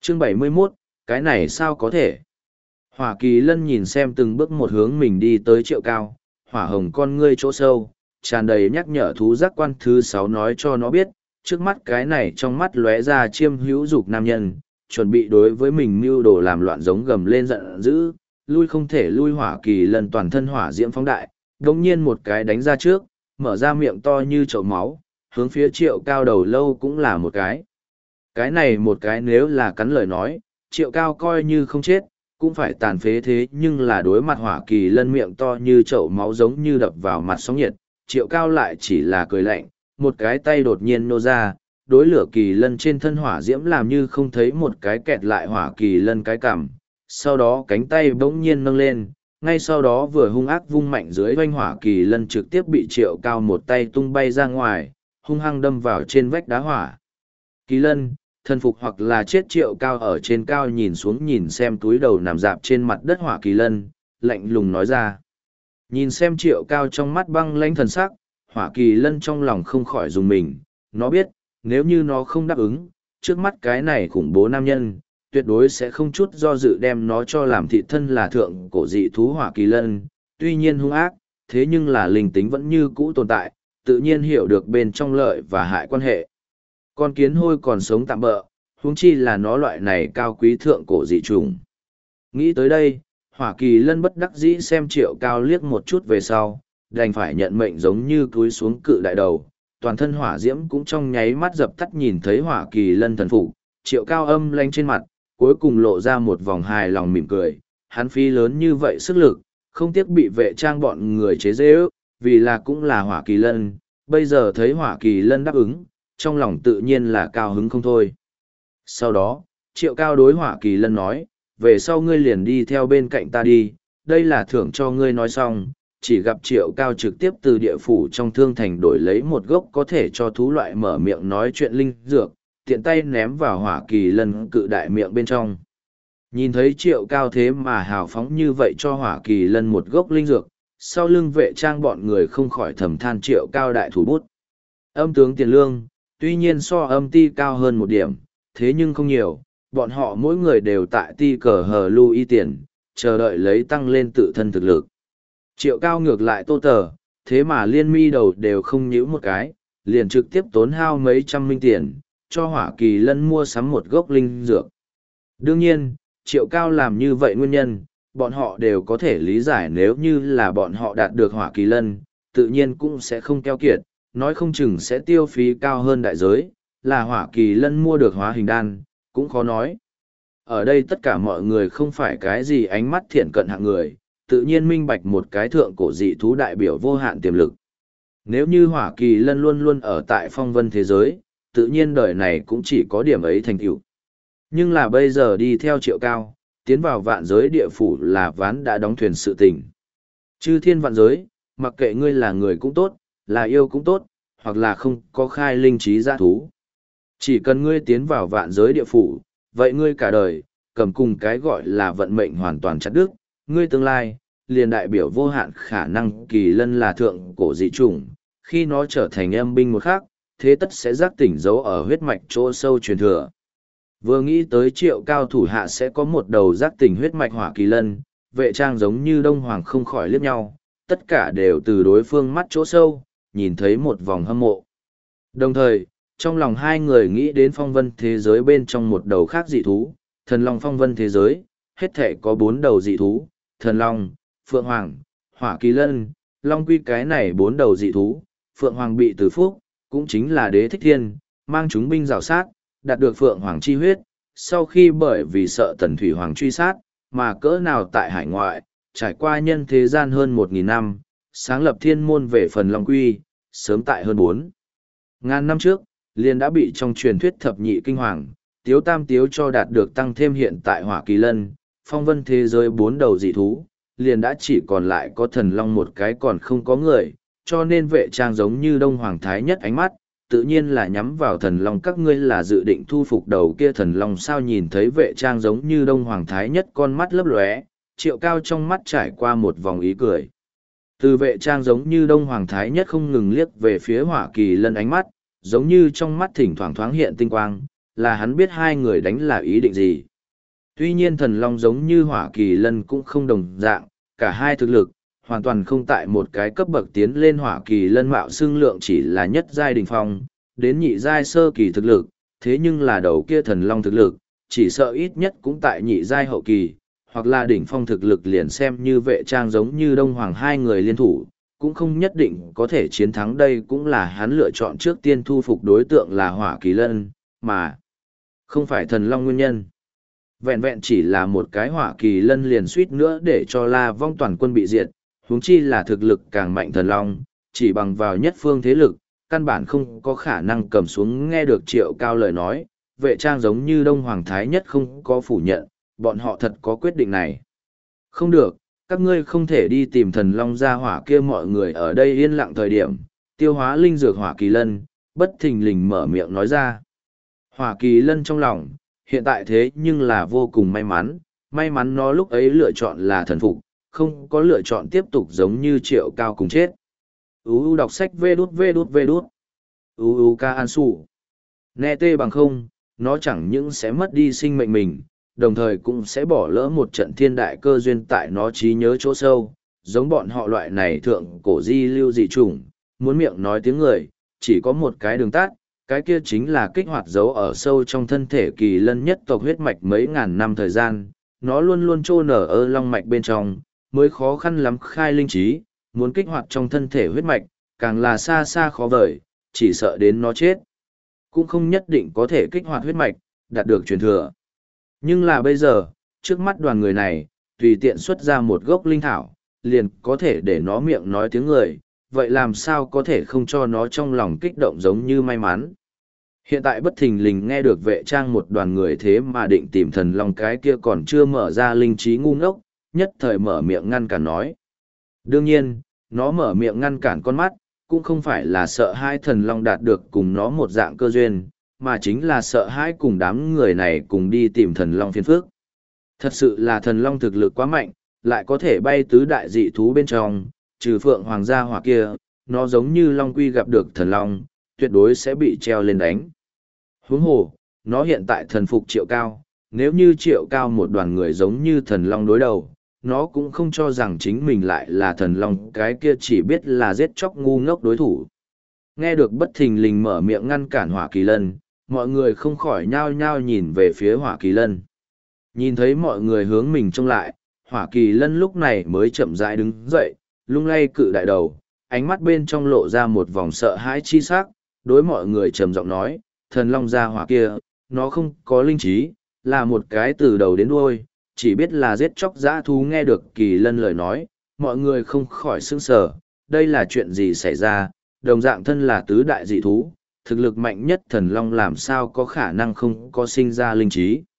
Chương 71, cái này sao có thể? Hỏa Kỳ Lân nhìn xem từng bước một hướng mình đi tới Triệu Cao, hỏa hồng con ngươi chỗ sâu, tràn đầy nhắc nhở thú giác quan thứ 6 nói cho nó biết, trước mắt cái này trong mắt lóe ra chiêm hữu dục nam nhân, chuẩn bị đối với mình mưu đồ làm loạn giống gầm lên giận dữ, lui không thể lui. Hỏa Kỳ Lân toàn thân hỏa diễm phóng đại, đồng nhiên một cái đánh ra trước, mở ra miệng to như chậu máu, hướng phía Triệu Cao đầu lâu cũng là một cái. Cái này một cái nếu là cắn lời nói, Triệu Cao coi như không chết, cũng phải tàn phế, thế nhưng là đối mặt Hỏa Kỳ Lân miệng to như chậu máu giống như đập vào mặt sóng nhiệt, Triệu Cao lại chỉ là cười lạnh, một cái tay đột nhiên nô ra, đối lửa Kỳ Lân trên thân hỏa diễm làm như không thấy, một cái kẹt lại Hỏa Kỳ Lân cái cằm, sau đó cánh tay bỗng nhiên nâng lên, ngay sau đó vừa hung ác vung mạnh dưới oanh. Hỏa Kỳ Lân trực tiếp bị Triệu Cao một tay tung bay ra ngoài, hung hăng đâm vào trên vách đá. Hỏa Kỳ Lân thần phục hoặc là chết. Triệu Cao ở trên cao nhìn xuống, nhìn xem túi đầu nằm dạp trên mặt đất Hỏa Kỳ Lân, lạnh lùng nói ra. Nhìn xem Triệu Cao trong mắt băng lãnh thần sắc, Hỏa Kỳ Lân trong lòng không khỏi dùng mình, nó biết, nếu như nó không đáp ứng, trước mắt cái này khủng bố nam nhân, tuyệt đối sẽ không chút do dự đem nó cho làm thị thân là thượng cổ dị thú. Hỏa Kỳ Lân, tuy nhiên hung ác, thế nhưng là linh tính vẫn như cũ tồn tại, tự nhiên hiểu được bên trong lợi và hại quan hệ. Con kiến hôi còn sống tạm bợ, huống chi là nó loại này cao quý thượng cổ dị trùng. Nghĩ tới đây, Hỏa Kỳ Lân bất đắc dĩ xem Triệu Cao liếc một chút về sau, đành phải nhận mệnh giống như cúi xuống cự đại đầu, toàn thân hỏa diễm cũng trong nháy mắt dập tắt. Nhìn thấy Hỏa Kỳ Lân thần phục, Triệu Cao âm lanh trên mặt, cuối cùng lộ ra một vòng hài lòng mỉm cười, hắn phí lớn như vậy sức lực, không tiếc bị vệ trang bọn người chế giễu, vì là cũng là Hỏa Kỳ Lân, bây giờ thấy Hỏa Kỳ Lân đáp ứng, trong lòng tự nhiên là cao hứng không thôi. Sau đó, Triệu Cao đối Hỏa Kỳ Lân nói, về sau ngươi liền đi theo bên cạnh ta đi, đây là thưởng cho ngươi. Nói xong, chỉ gặp Triệu Cao trực tiếp từ địa phủ trong thương thành đổi lấy một gốc có thể cho thú loại mở miệng nói chuyện linh dược, tiện tay ném vào Hỏa Kỳ Lân cự đại miệng bên trong. Nhìn thấy Triệu Cao thế mà hào phóng như vậy cho Hỏa Kỳ Lân một gốc linh dược, sau lưng vệ trang bọn người không khỏi thầm than Triệu Cao đại thủ bút. Âm tướng tiền lương, tuy nhiên so âm ti cao hơn một điểm, thế nhưng không nhiều, bọn họ mỗi người đều tại ti cờ hờ lưu y tiền, chờ đợi lấy tăng lên tự thân thực lực. Triệu Cao ngược lại Tô Tờ, thế mà liên mi đầu đều không nhíu một cái, liền trực tiếp tốn hao mấy trăm minh tiền, cho Hỏa Kỳ Lân mua sắm một gốc linh dược. Đương nhiên, Triệu Cao làm như vậy nguyên nhân, bọn họ đều có thể lý giải, nếu như là bọn họ đạt được Hỏa Kỳ Lân, tự nhiên cũng sẽ không keo kiệt, nói không chừng sẽ tiêu phí cao hơn đại giới, là Hỏa Kỳ Lân mua được hóa hình đan, cũng khó nói. Ở đây tất cả mọi người không phải cái gì ánh mắt thiện cận hạng người, tự nhiên minh bạch một cái thượng cổ dị thú đại biểu vô hạn tiềm lực. Nếu như Hỏa Kỳ Lân luôn luôn ở tại phong vân thế giới, tự nhiên đời này cũng chỉ có điểm ấy thành tựu. Nhưng là bây giờ đi theo Triệu Cao, tiến vào vạn giới địa phủ là ván đã đóng thuyền sự tình. Chư thiên vạn giới, mặc kệ ngươi là người cũng tốt, là yêu cũng tốt, hoặc là không có khai linh trí giã thú. Chỉ cần ngươi tiến vào vạn giới địa phủ, vậy ngươi cả đời, cầm cùng cái gọi là vận mệnh hoàn toàn chặt đứt, ngươi tương lai, liền đại biểu vô hạn khả năng. Kỳ Lân là thượng cổ dị chủng, khi nó trở thành âm binh một khác, thế tất sẽ giác tỉnh dấu ở huyết mạch chỗ sâu truyền thừa. Vừa nghĩ tới Triệu Cao thủ hạ sẽ có một đầu giác tỉnh huyết mạch Hỏa Kỳ Lân, vệ trang giống như Đông Hoàng không khỏi liếc nhau, tất cả đều từ đối phương mắt chỗ sâu, nhìn thấy một vòng hâm mộ. Đồng thời, trong lòng hai người nghĩ đến phong vân thế giới bên trong một đầu khác dị thú, thần long. Phong vân thế giới, hết thể có 4 đầu dị thú, thần long, phượng hoàng, Hỏa Kỳ Lân, long quy. Cái này 4 đầu dị thú, phượng hoàng bị từ phúc, cũng chính là Đế Thích Thiên, mang chúng binh rào sát, đạt được phượng hoàng chi huyết, sau khi bởi vì sợ Tần Thủy Hoàng truy sát, mà cỡ nào tại hải ngoại, trải qua nhân thế gian hơn 1.000 năm, sáng lập thiên môn về phần long quy, sớm tại hơn 4.000 năm trước, liền đã bị trong truyền thuyết thập nhị kinh hoàng, Tiếu Tam Tiếu cho đạt được tăng thêm. Hiện tại Hỏa Kỳ Lân, phong vân thế giới 4 đầu dị thú, liền đã chỉ còn lại có thần long một cái còn không có người, cho nên vệ trang giống như Đông Hoàng Thái Nhất ánh mắt, tự nhiên là nhắm vào thần long. Các ngươi là dự định thu phục đầu kia thần long sao? Nhìn thấy vệ trang giống như Đông Hoàng Thái Nhất con mắt lấp lóe, Triệu Cao trong mắt trải qua một vòng ý cười. Từ vệ trang giống như Đông Hoàng Thái Nhất không ngừng liếc về phía Hỏa Kỳ Lân, ánh mắt giống như trong mắt thỉnh thoảng thoáng hiện tinh quang, là hắn biết hai người đánh là ý định gì. Tuy nhiên thần long giống như hỏa kỳ lân cũng không đồng dạng, cả hai thực lực, hoàn toàn không tại một cái cấp bậc tiến lên. Hỏa kỳ lân mạo xương lượng chỉ là nhất giai đỉnh phong, đến nhị giai sơ kỳ thực lực, thế nhưng là đầu kia thần long thực lực, chỉ sợ ít nhất cũng tại nhị giai hậu kỳ, hoặc là đỉnh phong thực lực liền xem như Vệ Trang giống như Đông Hoàng hai người liên thủ, cũng không nhất định có thể chiến thắng. Đây cũng là hắn lựa chọn trước tiên thu phục đối tượng là hỏa kỳ lân, mà không phải thần long nguyên nhân. Vẹn vẹn chỉ là một cái hỏa kỳ lân liền suýt nữa để cho La Vong toàn quân bị diệt, huống chi là thực lực càng mạnh thần long, chỉ bằng vào nhất phương thế lực, căn bản không có khả năng cầm xuống. Nghe được Triệu Cao lời nói, Vệ Trang giống như Đông Hoàng Thái Nhất không có phủ nhận, bọn họ thật có quyết định này. Không được, các ngươi không thể đi tìm thần long gia hỏa kia. Mọi người ở đây yên lặng thời điểm, tiêu hóa linh dược hỏa kỳ lân, bất thình lình mở miệng nói ra. Hỏa kỳ lân trong lòng, hiện tại thế nhưng là vô cùng may mắn nó lúc ấy lựa chọn là thần phục, không có lựa chọn tiếp tục giống như Triệu Cao cùng chết. Đọc sách vê đút. Ca An Sủ. Nghe tê bằng không, nó chẳng những sẽ mất đi sinh mệnh mình, đồng thời cũng sẽ bỏ lỡ một trận thiên đại cơ duyên tại nó trí nhớ chỗ sâu. Giống bọn họ loại này thượng cổ di lưu dị chủng, muốn miệng nói tiếng người, chỉ có một cái đường tắt, cái kia chính là kích hoạt dấu ở sâu trong thân thể kỳ lân nhất tộc huyết mạch mấy ngàn năm thời gian, nó luôn luôn trô nở ở long mạch bên trong, mới khó khăn lắm khai linh trí, muốn kích hoạt trong thân thể huyết mạch, càng là xa xa khó vời, chỉ sợ đến nó chết. Cũng không nhất định có thể kích hoạt huyết mạch, đạt được truyền thừa. Nhưng là bây giờ, trước mắt đoàn người này, tùy tiện xuất ra một gốc linh thảo, liền có thể để nó miệng nói tiếng người, vậy làm sao có thể không cho nó trong lòng kích động giống như may mắn. Hiện tại bất thình lình nghe được Vệ Trang một đoàn người thế mà định tìm thần long, cái kia còn chưa mở ra linh trí ngu ngốc, nhất thời mở miệng ngăn cản nói. Đương nhiên, nó mở miệng ngăn cản con mắt, cũng không phải là sợ hai thần long đạt được cùng nó một dạng cơ duyên, mà chính là sợ hãi cùng đám người này cùng đi tìm thần long phiền phước. Thật sự là thần long thực lực quá mạnh, lại có thể bay tứ đại dị thú bên trong, trừ phượng hoàng gia hỏa kia, nó giống như long quy gặp được thần long, tuyệt đối sẽ bị treo lên đánh. Huống hồ, nó hiện tại thần phục Triệu Cao, nếu như Triệu Cao một đoàn người giống như thần long đối đầu, nó cũng không cho rằng chính mình lại là thần long, cái kia chỉ biết là giết chóc ngu ngốc đối thủ. Nghe được bất thình lình mở miệng ngăn cản hỏa kỳ lân, mọi người không khỏi nhao nhao nhìn về phía hỏa kỳ lân. Nhìn thấy mọi người hướng mình trông lại, hỏa kỳ lân lúc này mới chậm rãi đứng dậy, lung lay cự đại đầu, ánh mắt bên trong lộ ra một vòng sợ hãi chi sắc, đối mọi người trầm giọng nói, thần long gia hỏa kia, nó không có linh trí, là một cái từ đầu đến đuôi, chỉ biết là giết chóc dã thú. Nghe được kỳ lân lời nói, mọi người không khỏi sững sờ, đây là chuyện gì xảy ra, đồng dạng thân là tứ đại dị thú, thực lực mạnh nhất thần long làm sao có khả năng không có sinh ra linh trí.